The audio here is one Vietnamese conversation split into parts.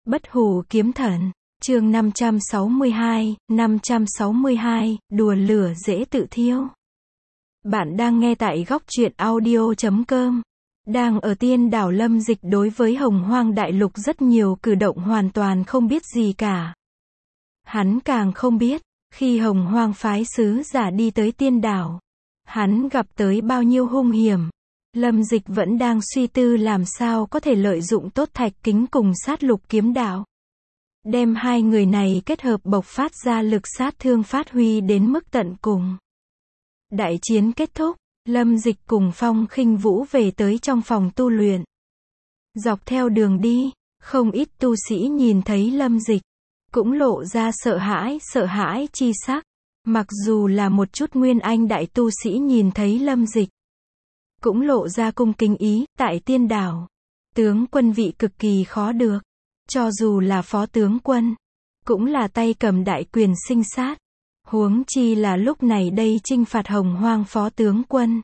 Bất hủ kiếm thần, chương 562, đùa lửa dễ tự thiêu. Bạn đang nghe tại góc truyện audio.com. Đang ở tiên đảo Lâm Dịch đối với Hồng Hoang Đại Lục rất nhiều cử động hoàn toàn không biết gì cả. Hắn càng không biết, khi Hồng Hoang phái sứ giả đi tới tiên đảo, hắn gặp tới bao nhiêu hung hiểm. Lâm Dịch vẫn đang suy tư làm sao có thể lợi dụng tốt Thạch Kính cùng Sát Lục kiếm đạo. Đem hai người này kết hợp bộc phát ra lực sát thương phát huy đến mức tận cùng. Đại chiến kết thúc, Lâm Dịch cùng Phong Khinh Vũ về tới trong phòng tu luyện. Dọc theo đường đi, không ít tu sĩ nhìn thấy Lâm Dịch, cũng lộ ra sợ hãi chi sắc. Mặc dù là một chút nguyên anh đại tu sĩ nhìn thấy Lâm Dịch, cũng lộ ra cung kính ý. Tại tiên đảo, tướng quân vị cực kỳ khó được. Cho dù là phó tướng quân, cũng là tay cầm đại quyền sinh sát. Huống chi là lúc này đây chinh phạt Hồng Hoang phó tướng quân.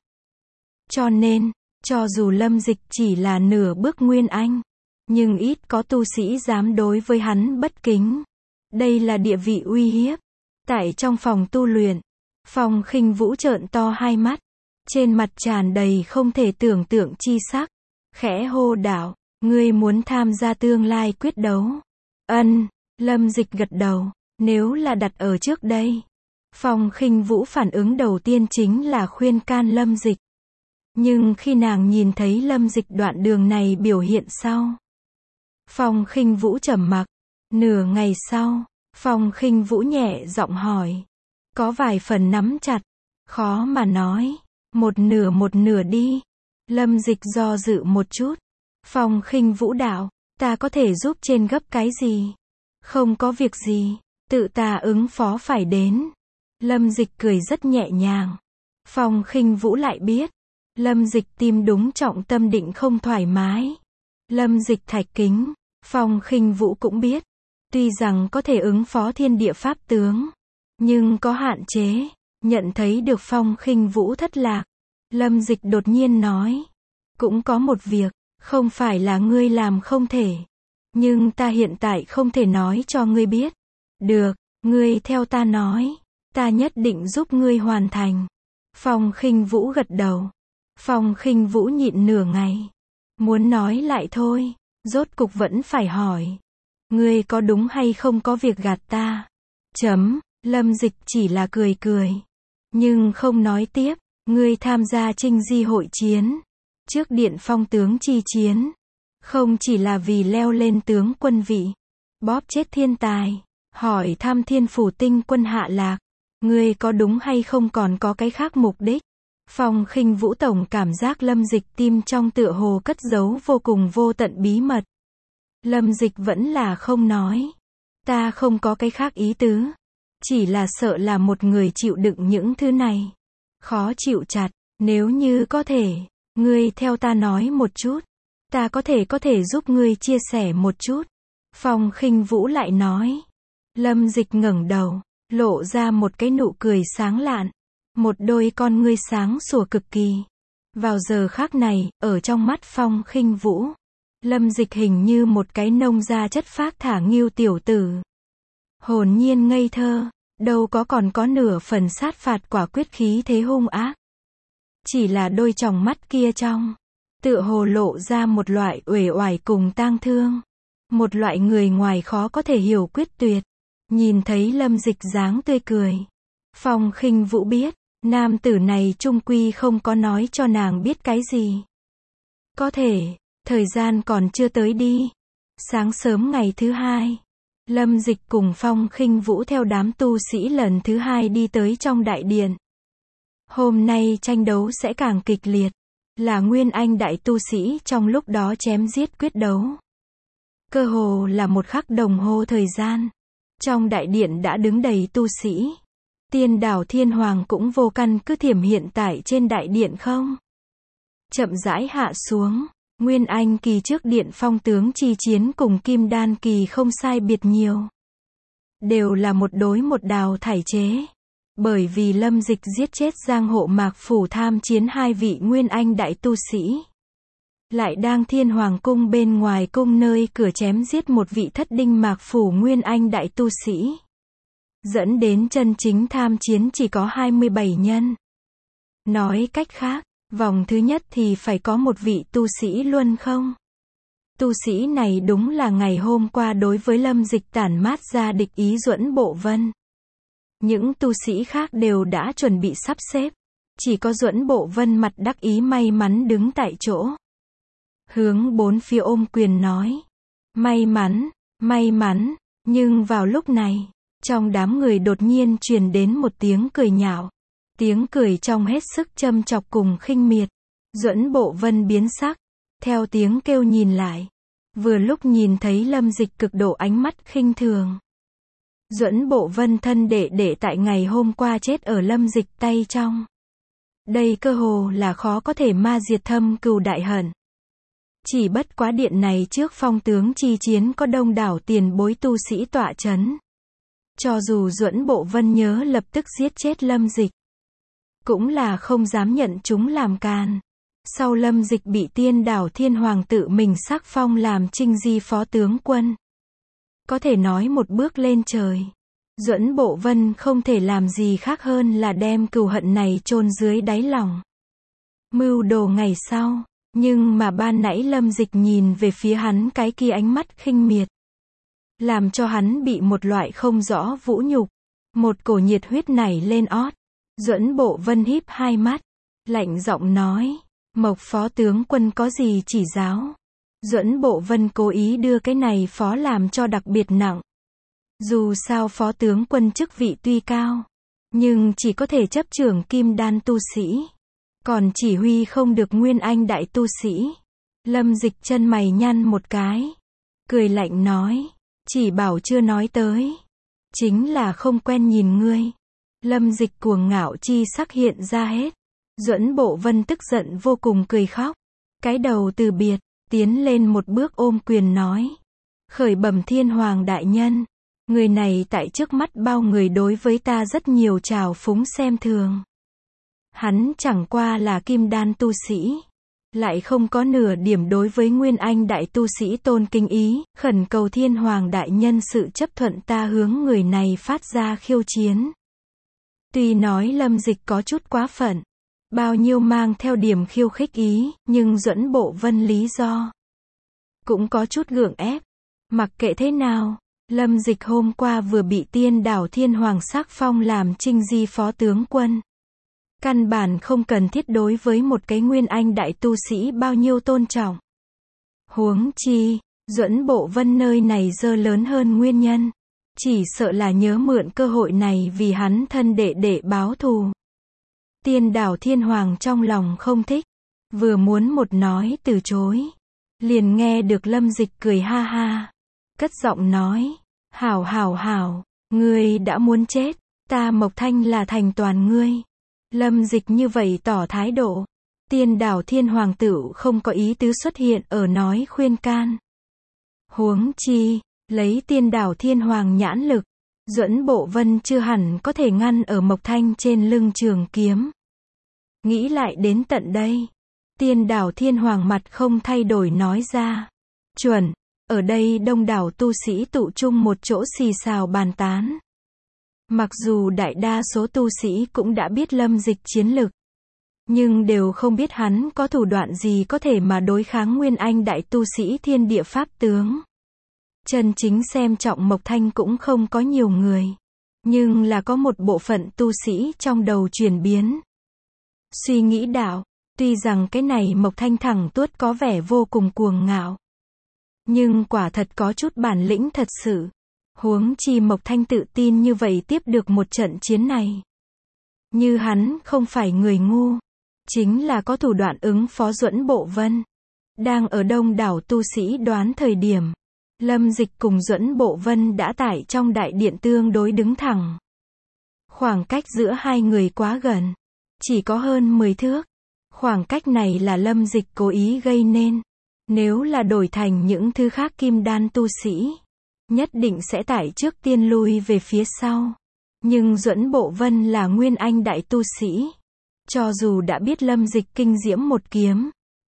Cho nên, cho dù Lâm Dịch chỉ là nửa bước nguyên anh, nhưng ít có tu sĩ dám đối với hắn bất kính. Đây là địa vị uy hiếp. Tại trong phòng tu luyện, Phong Khinh Vũ trợn to hai mắt, trên mặt tràn đầy không thể tưởng tượng chi sắc, khẽ hô đạo: "Ngươi muốn tham gia tương lai quyết đấu?" Ân, Lâm Dịch gật đầu. Nếu là đặt ở trước đây, Phong Khinh Vũ phản ứng đầu tiên chính là khuyên can Lâm Dịch. Nhưng khi nàng nhìn thấy Lâm Dịch đoạn đường này biểu hiện sau, Phong Khinh Vũ trầm mặc. Nửa ngày sau, Phong Khinh Vũ nhẹ giọng hỏi, có vài phần nắm chặt, khó mà nói, một nửa đi. Lâm Dịch do dự một chút. Phong Khinh Vũ đạo: "Ta có thể giúp trên gấp cái gì?" "Không có việc gì, tự ta ứng phó phải đến." Lâm Dịch cười rất nhẹ nhàng. Phong Khinh Vũ lại biết, Lâm Dịch tim đúng trọng tâm định không thoải mái. Lâm Dịch Thạch Kính, Phong Khinh Vũ cũng biết, tuy rằng có thể ứng phó thiên địa pháp tướng, nhưng có hạn chế. Nhận thấy được Phong Khinh Vũ thất lạc, Lâm Dịch đột nhiên nói: "Cũng có một việc, không phải là ngươi làm không thể, nhưng ta hiện tại không thể nói cho ngươi biết." "Được, ngươi theo ta nói, ta nhất định giúp ngươi hoàn thành." Phong Khinh Vũ gật đầu. Phong Khinh Vũ nhịn nửa ngày, muốn nói lại thôi, rốt cục vẫn phải hỏi: "Ngươi có đúng hay không có việc gạt ta?" Lâm Dịch chỉ là cười cười, nhưng không nói tiếp. "Ngươi tham gia Trinh Di hội chiến, trước Điện Phong tướng chi chiến, không chỉ là vì leo lên tướng quân vị, bóp chết thiên tài, hỏi thăm Thiên Phủ Tinh quân hạ lạc, ngươi có đúng hay không còn có cái khác mục đích?" Phong Khinh Vũ tổng cảm giác Lâm Dịch tim trong tựa hồ cất giấu vô cùng vô tận bí mật. Lâm Dịch vẫn là không nói. "Ta không có cái khác ý tứ, chỉ là sợ là một người chịu đựng những thứ này khó chịu chặt. Nếu như có thể, ngươi theo ta nói một chút, ta có thể giúp ngươi chia sẻ một chút." Phong Khinh Vũ lại nói. Lâm Dịch ngẩng đầu, lộ ra một cái nụ cười sáng lạn, một đôi con ngươi sáng sủa cực kỳ. Vào giờ khắc này, ở trong mắt Phong Khinh Vũ, Lâm Dịch hình như một cái nông gia chất phác thả nghiêu tiểu tử, hồn nhiên ngây thơ, đâu có còn có nửa phần sát phạt quả quyết khí thế hung ác. Chỉ là đôi tròng mắt kia trong, tựa hồ lộ ra một loại uể oải cùng tang thương, một loại người ngoài khó có thể hiểu quyết tuyệt. Nhìn thấy Lâm Dịch dáng tươi cười, Phong Khinh Vũ biết, nam tử này chung quy không có nói cho nàng biết cái gì. Có thể, thời gian còn chưa tới đi. Sáng sớm ngày thứ hai, Lâm Dịch cùng Phong Khinh Vũ theo đám tu sĩ lần thứ hai đi tới trong đại điện. Hôm nay tranh đấu sẽ càng kịch liệt, là nguyên anh đại tu sĩ trong lúc đó chém giết quyết đấu. Cơ hồ là một khắc đồng hồ thời gian, trong đại điện đã đứng đầy tu sĩ. Tiên đảo Thiên Hoàng cũng vô căn cứ thiểm hiện tại trên đại điện không. Chậm rãi hạ xuống, Nguyên Anh kỳ trước Điện Phong tướng chi chiến cùng Kim Đan kỳ không sai biệt nhiều. Đều là một đối một đào thải chế. Bởi vì Lâm Dịch giết chết Giang Hộ Mạc Phủ tham chiến hai vị Nguyên Anh đại tu sĩ. lại đang Thiên Hoàng cung bên ngoài cung nơi cửa chém giết một vị thất đinh mạc phủ nguyên anh đại tu sĩ. Dẫn đến chân chính tham chiến chỉ có 27 nhân. Nói cách khác, vòng thứ nhất thì phải có một vị tu sĩ luân không? Tu sĩ này đúng là ngày hôm qua đối với Lâm Dịch tản mát ra địch ý Duẫn Bộ Vân. Những tu sĩ khác đều đã chuẩn bị sắp xếp. Chỉ có Duẫn Bộ Vân mặt đắc ý may mắn đứng tại chỗ. Hướng bốn phía ôm quyền nói. May mắn, nhưng vào lúc này, trong đám người đột nhiên truyền đến một tiếng cười nhạo. Tiếng cười trong hết sức châm chọc cùng khinh miệt. Duẫn Bộ Vân biến sắc, theo tiếng kêu nhìn lại. Vừa lúc nhìn thấy Lâm Dịch cực độ ánh mắt khinh thường. Duẫn Bộ Vân thân đệ tại ngày hôm qua chết ở Lâm Dịch tay trong. Đây cơ hồ là khó có thể ma diệt thâm cừu đại hận. Chỉ bất quá điện này trước phong tướng chi chiến có đông đảo tiền bối tu sĩ tọa chấn. Cho dù Duẫn Bộ Vân nhớ lập tức giết chết Lâm Dịch, cũng là không dám nhận chúng làm càn. Sau Lâm Dịch bị Tiên Đảo Thiên Hoàng tự mình sắc phong làm Trinh Di phó tướng quân. Có thể nói một bước lên trời. Duẫn Bộ Vân không thể làm gì khác hơn là đem cừu hận này chôn dưới đáy lòng. Mưu đồ ngày sau, nhưng mà ban nãy Lâm Dịch nhìn về phía hắn cái kia ánh mắt khinh miệt, làm cho hắn bị một loại không rõ vũ nhục, một cổ nhiệt huyết nảy lên ót. Duẫn Bộ Vân híp hai mắt, lạnh giọng nói, Mộc phó tướng quân có gì chỉ giáo? Duẫn Bộ Vân cố ý đưa cái này phó làm cho đặc biệt nặng. Dù sao phó tướng quân chức vị tuy cao, nhưng chỉ có thể chấp trưởng kim đan tu sĩ, còn chỉ huy không được nguyên anh đại tu sĩ. Lâm Dịch chân mày nhăn một cái, cười lạnh nói, chỉ bảo chưa nói tới, chính là không quen nhìn ngươi. Lâm Dịch cuồng ngạo chi sắc hiện ra hết. Duẫn Bộ Vân tức giận vô cùng cười khóc, cái đầu từ biệt, tiến lên một bước ôm quyền nói, khởi bẩm Thiên Hoàng đại nhân, người này tại trước mắt bao người đối với ta rất nhiều trào phúng xem thường. Hắn chẳng qua là kim đan tu sĩ, lại không có nửa điểm đối với nguyên anh đại tu sĩ tôn kính ý, khẩn cầu Thiên Hoàng đại nhân sự chấp thuận ta hướng người này phát ra khiêu chiến. Tuy nói Lâm Dịch có chút quá phận, bao nhiêu mang theo điểm khiêu khích ý, nhưng Duẫn Bộ Vân lý do cũng có chút gượng ép. Mặc kệ thế nào, Lâm Dịch hôm qua vừa bị Tiên Đảo Thiên Hoàng sắc phong làm Trinh Di phó tướng quân. Căn bản không cần thiết đối với một cái nguyên anh đại tu sĩ bao nhiêu tôn trọng. Huống chi, Duẫn Bộ Vân nơi này dơ lớn hơn nguyên nhân. Chỉ sợ là nhớ mượn cơ hội này vì hắn thân đệ báo thù. Tiên Đảo Thiên Hoàng trong lòng không thích, vừa muốn một nói từ chối, liền nghe được Lâm Dịch cười ha ha, cất giọng nói, hảo, ngươi đã muốn chết, ta Mộc Thanh là thành toàn ngươi. Lâm Dịch như vậy tỏ thái độ, Tiên Đảo Thiên Hoàng tựu không có ý tứ xuất hiện ở nói khuyên can. Huống chi, lấy Tiên Đảo Thiên Hoàng nhãn lực, Duẫn Bộ Vân chưa hẳn có thể ngăn ở Mộc Thanh trên lưng trường kiếm. Nghĩ lại đến tận đây, Tiên Đảo Thiên Hoàng mặt không thay đổi nói ra, chuẩn, ở đây đông đảo tu sĩ tụ chung một chỗ xì xào bàn tán. Mặc dù đại đa số tu sĩ cũng đã biết Lâm Dịch chiến lực, nhưng đều không biết hắn có thủ đoạn gì có thể mà đối kháng nguyên anh đại tu sĩ thiên địa pháp tướng. Chân chính xem trọng Mộc Thanh cũng không có nhiều người, nhưng là có một bộ phận tu sĩ trong đầu chuyển biến. Suy nghĩ đạo, tuy rằng cái này Mộc Thanh thẳng tuốt có vẻ vô cùng cuồng ngạo, nhưng quả thật có chút bản lĩnh thật sự. Huống chi Mộc Thanh tự tin như vậy tiếp được một trận chiến này. Như hắn không phải người ngu, chính là có thủ đoạn ứng phó Duẫn Bộ Vân. Đang ở đông đảo tu sĩ đoán thời điểm, Lâm Dịch cùng Duẫn Bộ Vân đã tại trong đại điện tương đối đứng thẳng. Khoảng cách giữa hai người quá gần, chỉ có hơn 10 thước. Khoảng cách này là Lâm Dịch cố ý gây nên. Nếu là đổi thành những thứ khác kim đan tu sĩ, nhất định sẽ tải trước tiên lui về phía sau. Nhưng Duẫn Bộ Vân là nguyên anh đại tu sĩ, cho dù đã biết Lâm Dịch kinh diễm một kiếm,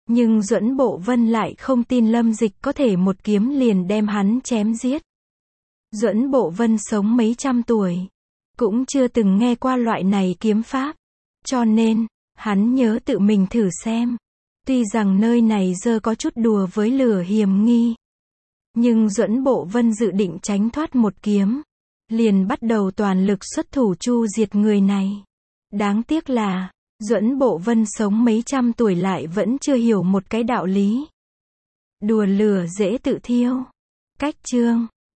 Nhưng Duẫn Bộ Vân lại không tin Lâm Dịch có thể một kiếm liền đem hắn chém giết. Duẫn Bộ Vân sống mấy trăm tuổi, cũng chưa từng nghe qua loại này kiếm pháp. Cho nên, hắn nhớ tự mình thử xem. Tuy rằng nơi này giờ có chút đùa với lửa hiểm nghi, nhưng Duẫn Bộ Vân dự định tránh thoát một kiếm, liền bắt đầu toàn lực xuất thủ chu diệt người này. Đáng tiếc là, Duẫn Bộ Vân sống mấy trăm tuổi lại vẫn chưa hiểu một cái đạo lý. Đùa lửa dễ tự thiêu. Cách chương